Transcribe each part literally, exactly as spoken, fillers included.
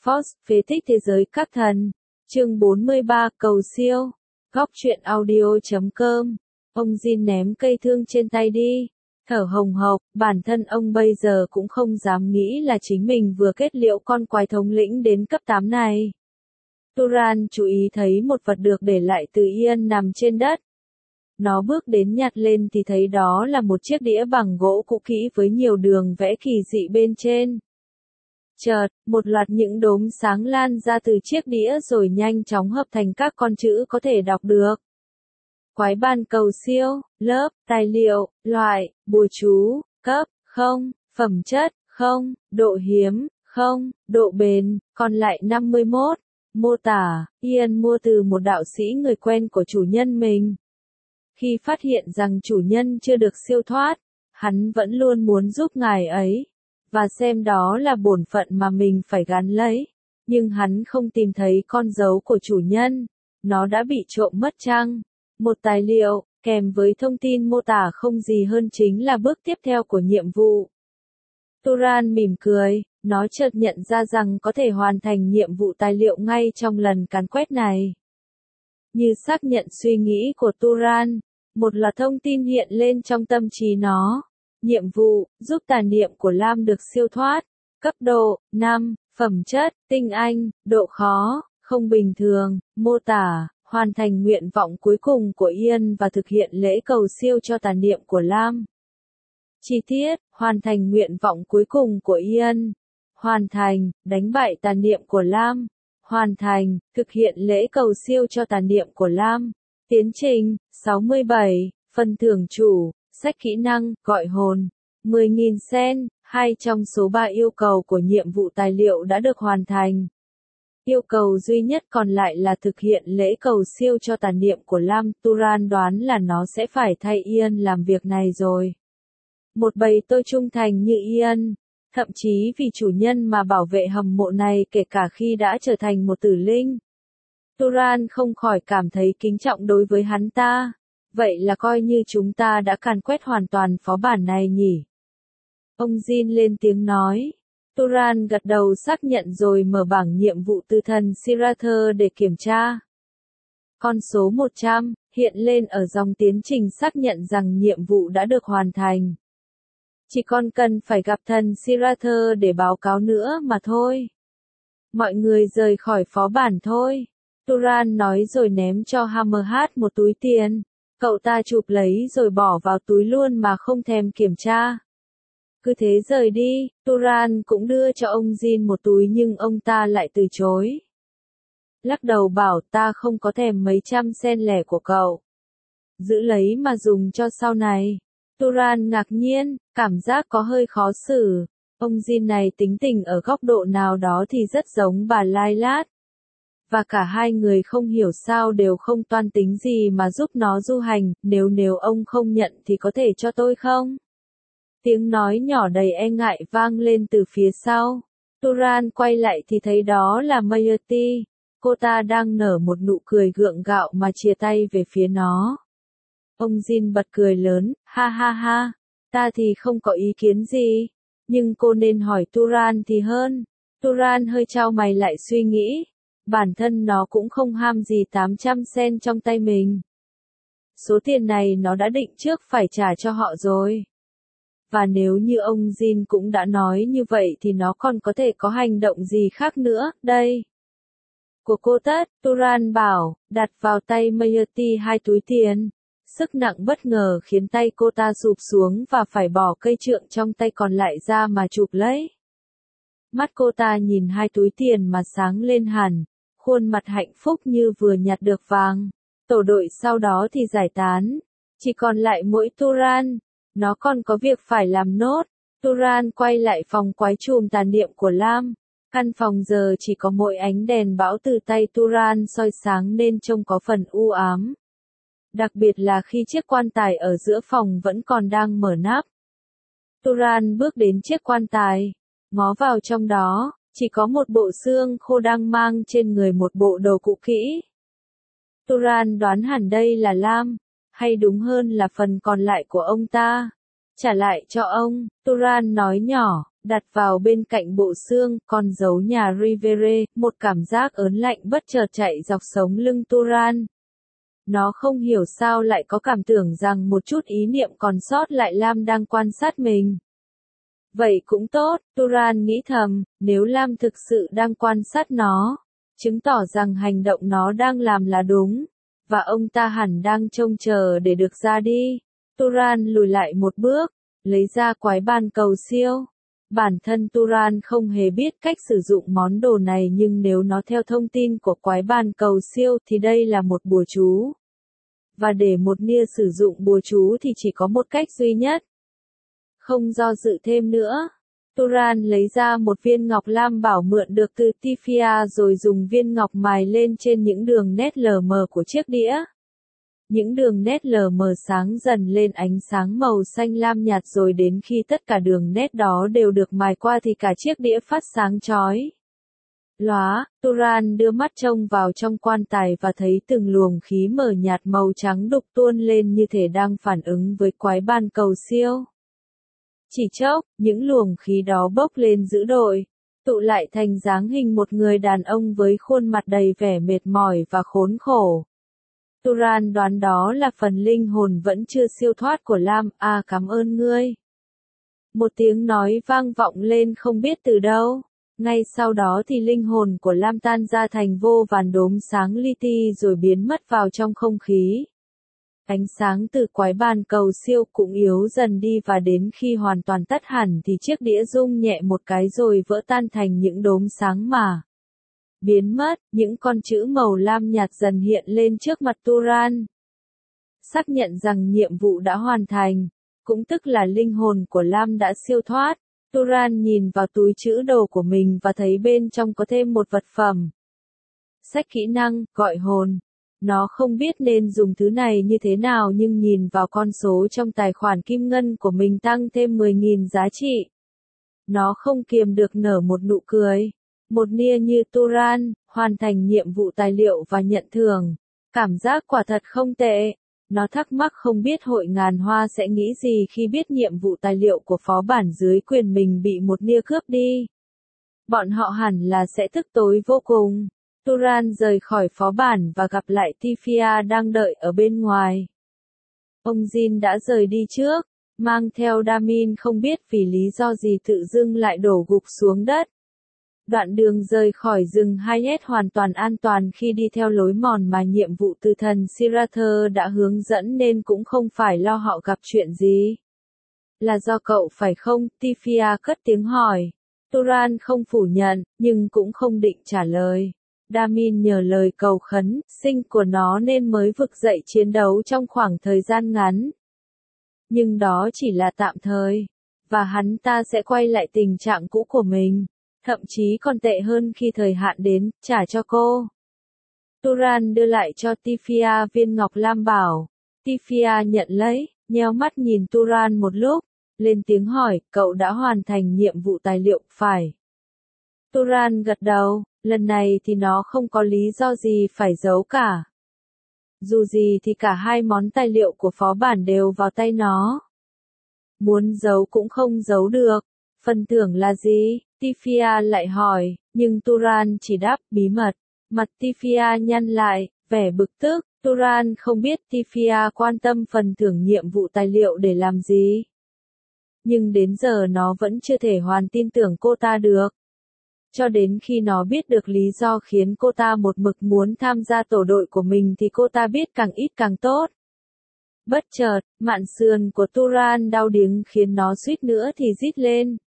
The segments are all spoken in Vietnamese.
Force, phế tích thế giới các thần. Chương bốn mươi ba, cầu siêu. Góc truyện audio chấm com. Ông Jin ném cây thương trên tay đi. Thở hồng hộc, bản thân ông bây giờ cũng không dám nghĩ là chính mình vừa kết liễu con quái thống lĩnh đến cấp tám này. Turan chú ý thấy một vật được để lại từ Ian nằm trên đất. Nó bước đến nhặt lên thì thấy đó là một chiếc đĩa bằng gỗ cũ kỹ với nhiều đường vẽ kỳ dị bên trên. Chợt, một loạt những đốm sáng lan ra từ chiếc đĩa rồi nhanh chóng hợp thành các con chữ có thể đọc được. Quái ban cầu siêu, lớp, tài liệu, loại, bùa chú, cấp, không, phẩm chất, không, độ hiếm, không, độ bền, còn lại năm mươi mốt. Mô tả, Ian mua từ một đạo sĩ người quen của chủ nhân mình. Khi phát hiện rằng chủ nhân chưa được siêu thoát, hắn vẫn luôn muốn giúp ngài ấy, và xem đó là bổn phận mà mình phải gắn lấy. Nhưng hắn không tìm thấy con dấu của chủ nhân, nó đã bị trộm mất chăng? Một tài liệu, kèm với thông tin mô tả không gì hơn chính là bước tiếp theo của nhiệm vụ. Turan mỉm cười, nó chợt nhận ra rằng có thể hoàn thành nhiệm vụ tài liệu ngay trong lần càn quét này. Như xác nhận suy nghĩ của Turan, một loạt thông tin hiện lên trong tâm trí nó. Nhiệm vụ, giúp tà niệm của Lam được siêu thoát. Cấp độ, năm, phẩm chất, tinh anh, độ khó, không bình thường, mô tả, hoàn thành nguyện vọng cuối cùng của Ian và thực hiện lễ cầu siêu cho tà niệm của Lam. Chi tiết, hoàn thành nguyện vọng cuối cùng của Ian. Hoàn thành, đánh bại tà niệm của Lam. Hoàn thành, thực hiện lễ cầu siêu cho tà niệm của Lam. Tiến trình, sáu mươi bảy, phần thưởng chủ, sách kỹ năng, gọi hồn, mười nghìn sen, hai trong số ba yêu cầu của nhiệm vụ tài liệu đã được hoàn thành. Yêu cầu duy nhất còn lại là thực hiện lễ cầu siêu cho tà niệm của Lam. Turan đoán là nó sẽ phải thay Ian làm việc này rồi. Một bầy tôi trung thành như Ian, thậm chí vì chủ nhân mà bảo vệ hầm mộ này kể cả khi đã trở thành một tử linh. Turan không khỏi cảm thấy kính trọng đối với hắn ta. Vậy là coi như chúng ta đã càn quét hoàn toàn phó bản này nhỉ? Ông Jin lên tiếng nói. Turan gật đầu xác nhận rồi mở bảng nhiệm vụ từ thần Sirather để kiểm tra. Con số một trăm, hiện lên ở dòng tiến trình xác nhận rằng nhiệm vụ đã được hoàn thành. Chỉ còn cần phải gặp thần Sirather để báo cáo nữa mà thôi. Mọi người rời khỏi phó bản thôi. Turan nói rồi ném cho Hammerhat một túi tiền. Cậu ta chụp lấy rồi bỏ vào túi luôn mà không thèm kiểm tra. Cứ thế rời đi, Turan cũng đưa cho ông Jin một túi nhưng ông ta lại từ chối. Lắc đầu bảo ta không có thèm mấy trăm sen lẻ của cậu. Giữ lấy mà dùng cho sau này. Turan ngạc nhiên, cảm giác có hơi khó xử. Ông Jin này tính tình ở góc độ nào đó thì rất giống bà Lai Lát. Và cả hai người không hiểu sao đều không toan tính gì mà giúp nó du hành, nếu nếu ông không nhận thì có thể cho tôi không? Tiếng nói nhỏ đầy e ngại vang lên từ phía sau. Turan quay lại thì thấy đó là Mayati. Cô ta đang nở một nụ cười gượng gạo mà chìa tay về phía nó. Ông Jin bật cười lớn, ha ha ha, ta thì không có ý kiến gì, nhưng cô nên hỏi Turan thì hơn. Turan hơi chau mày lại suy nghĩ. Bản thân nó cũng không ham gì tám trăm sen trong tay mình. Số tiền này nó đã định trước phải trả cho họ rồi. Và nếu như ông Jin cũng đã nói như vậy thì nó còn có thể có hành động gì khác nữa, đây. Của cô tất, Turan bảo, đặt vào tay Mayati hai túi tiền. Sức nặng bất ngờ khiến tay cô ta sụp xuống và phải bỏ cây trượng trong tay còn lại ra mà chụp lấy. Mắt cô ta nhìn hai túi tiền mà sáng lên hẳn. Khuôn mặt hạnh phúc như vừa nhặt được vàng. Tổ đội sau đó thì giải tán. Chỉ còn lại mỗi Turan. Nó còn có việc phải làm nốt. Turan quay lại phòng quái chùm tà niệm của Lam. Căn phòng giờ chỉ có mỗi ánh đèn bão từ tay Turan soi sáng nên trông có phần u ám. Đặc biệt là khi chiếc quan tài ở giữa phòng vẫn còn đang mở nắp. Turan bước đến chiếc quan tài. Ngó vào trong đó. Chỉ có một bộ xương khô đang mang trên người một bộ đồ cũ kỹ. Turan đoán hẳn đây là Lam, hay đúng hơn là phần còn lại của ông ta. Trả lại cho ông, Turan nói nhỏ, đặt vào bên cạnh bộ xương, con dấu nhà Rivere, một cảm giác ớn lạnh bất chợt chạy dọc sống lưng Turan. Nó không hiểu sao lại có cảm tưởng rằng một chút ý niệm còn sót lại Lam đang quan sát mình. Vậy cũng tốt, Turan nghĩ thầm, nếu Lam thực sự đang quan sát nó, chứng tỏ rằng hành động nó đang làm là đúng, và ông ta hẳn đang trông chờ để được ra đi. Turan lùi lại một bước, lấy ra quái ban cầu siêu. Bản thân Turan không hề biết cách sử dụng món đồ này, nhưng nếu nó theo thông tin của quái ban cầu siêu thì đây là một bùa chú. Và để một nia sử dụng bùa chú thì chỉ có một cách duy nhất. Không do dự thêm nữa, Turan lấy ra một viên ngọc lam bảo mượn được từ Tifia rồi dùng viên ngọc mài lên trên những đường nét lờ mờ của chiếc đĩa. Những đường nét lờ mờ sáng dần lên ánh sáng màu xanh lam nhạt, rồi đến khi tất cả đường nét đó đều được mài qua thì cả chiếc đĩa phát sáng chói lóa. Turan đưa mắt trông vào trong quan tài và thấy từng luồng khí mờ nhạt màu trắng đục tuôn lên như thể đang phản ứng với quái ban cầu siêu. Chỉ chốc, những luồng khí đó bốc lên dữ dội, tụ lại thành dáng hình một người đàn ông với khuôn mặt đầy vẻ mệt mỏi và khốn khổ. Turan đoán đó là phần linh hồn vẫn chưa siêu thoát của Lam. À, cảm ơn ngươi. Một tiếng nói vang vọng lên không biết từ đâu. Ngay sau đó thì linh hồn của Lam tan ra thành vô vàn đốm sáng li ti rồi biến mất vào trong không khí. Ánh sáng từ quái ban cầu siêu cũng yếu dần đi, và đến khi hoàn toàn tắt hẳn thì chiếc đĩa rung nhẹ một cái rồi vỡ tan thành những đốm sáng mà biến mất. Những con chữ màu lam nhạt dần hiện lên trước mặt Turan, xác nhận rằng nhiệm vụ đã hoàn thành, cũng tức là linh hồn của Lam đã siêu thoát. Turan nhìn vào túi trữ đồ của mình và thấy bên trong có thêm một vật phẩm. Sách kỹ năng, gọi hồn. Nó không biết nên dùng thứ này như thế nào, nhưng nhìn vào con số trong tài khoản kim ngân của mình tăng thêm mười nghìn giá trị, nó không kiềm được nở một nụ cười. Một nia như Turan, hoàn thành nhiệm vụ tài liệu và nhận thưởng. Cảm giác quả thật không tệ. Nó thắc mắc không biết hội ngàn hoa sẽ nghĩ gì khi biết nhiệm vụ tài liệu của phó bản dưới quyền mình bị một nia cướp đi. Bọn họ hẳn là sẽ tức tối vô cùng. Turan rời khỏi phó bản và gặp lại Tifia đang đợi ở bên ngoài. Ông Jin đã rời đi trước, mang theo Damin không biết vì lý do gì tự dưng lại đổ gục xuống đất. Đoạn đường rời khỏi rừng Hayat hoàn toàn an toàn khi đi theo lối mòn mà nhiệm vụ từ thần Sirather đã hướng dẫn, nên cũng không phải lo họ gặp chuyện gì. Là do cậu phải không? Tifia cất tiếng hỏi. Turan không phủ nhận, nhưng cũng không định trả lời. Damin nhờ lời cầu khấn, sinh của nó nên mới vực dậy chiến đấu trong khoảng thời gian ngắn. Nhưng đó chỉ là tạm thời, và hắn ta sẽ quay lại tình trạng cũ của mình. Thậm chí còn tệ hơn khi thời hạn đến, trả cho cô. Turan đưa lại cho Tifia viên ngọc lam bảo. Tifia nhận lấy, nheo mắt nhìn Turan một lúc, lên tiếng hỏi, cậu đã hoàn thành nhiệm vụ tài liệu, phải? Turan gật đầu, lần này thì nó không có lý do gì phải giấu cả. Dù gì thì cả hai món tài liệu của phó bản đều vào tay nó. Muốn giấu cũng không giấu được. Phần thưởng là gì? Tifia lại hỏi, nhưng Turan chỉ đáp, bí mật. Mặt Tifia nhăn lại, vẻ bực tức. Turan không biết Tifia quan tâm phần thưởng nhiệm vụ tài liệu để làm gì. Nhưng đến giờ nó vẫn chưa thể hoàn tin tưởng cô ta được. Cho đến khi nó biết được lý do khiến cô ta một mực muốn tham gia tổ đội của mình thì cô ta biết càng ít càng tốt. Bất chợt, mạn sườn của Turan đau điếng khiến nó suýt nữa thì rít lên.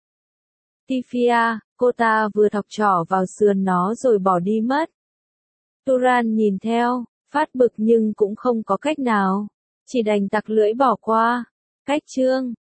Tifia, cô ta vừa thọc trỏ vào sườn nó rồi bỏ đi mất. Turan nhìn theo, phát bực nhưng cũng không có cách nào. Chỉ đành tặc lưỡi bỏ qua. Cách chương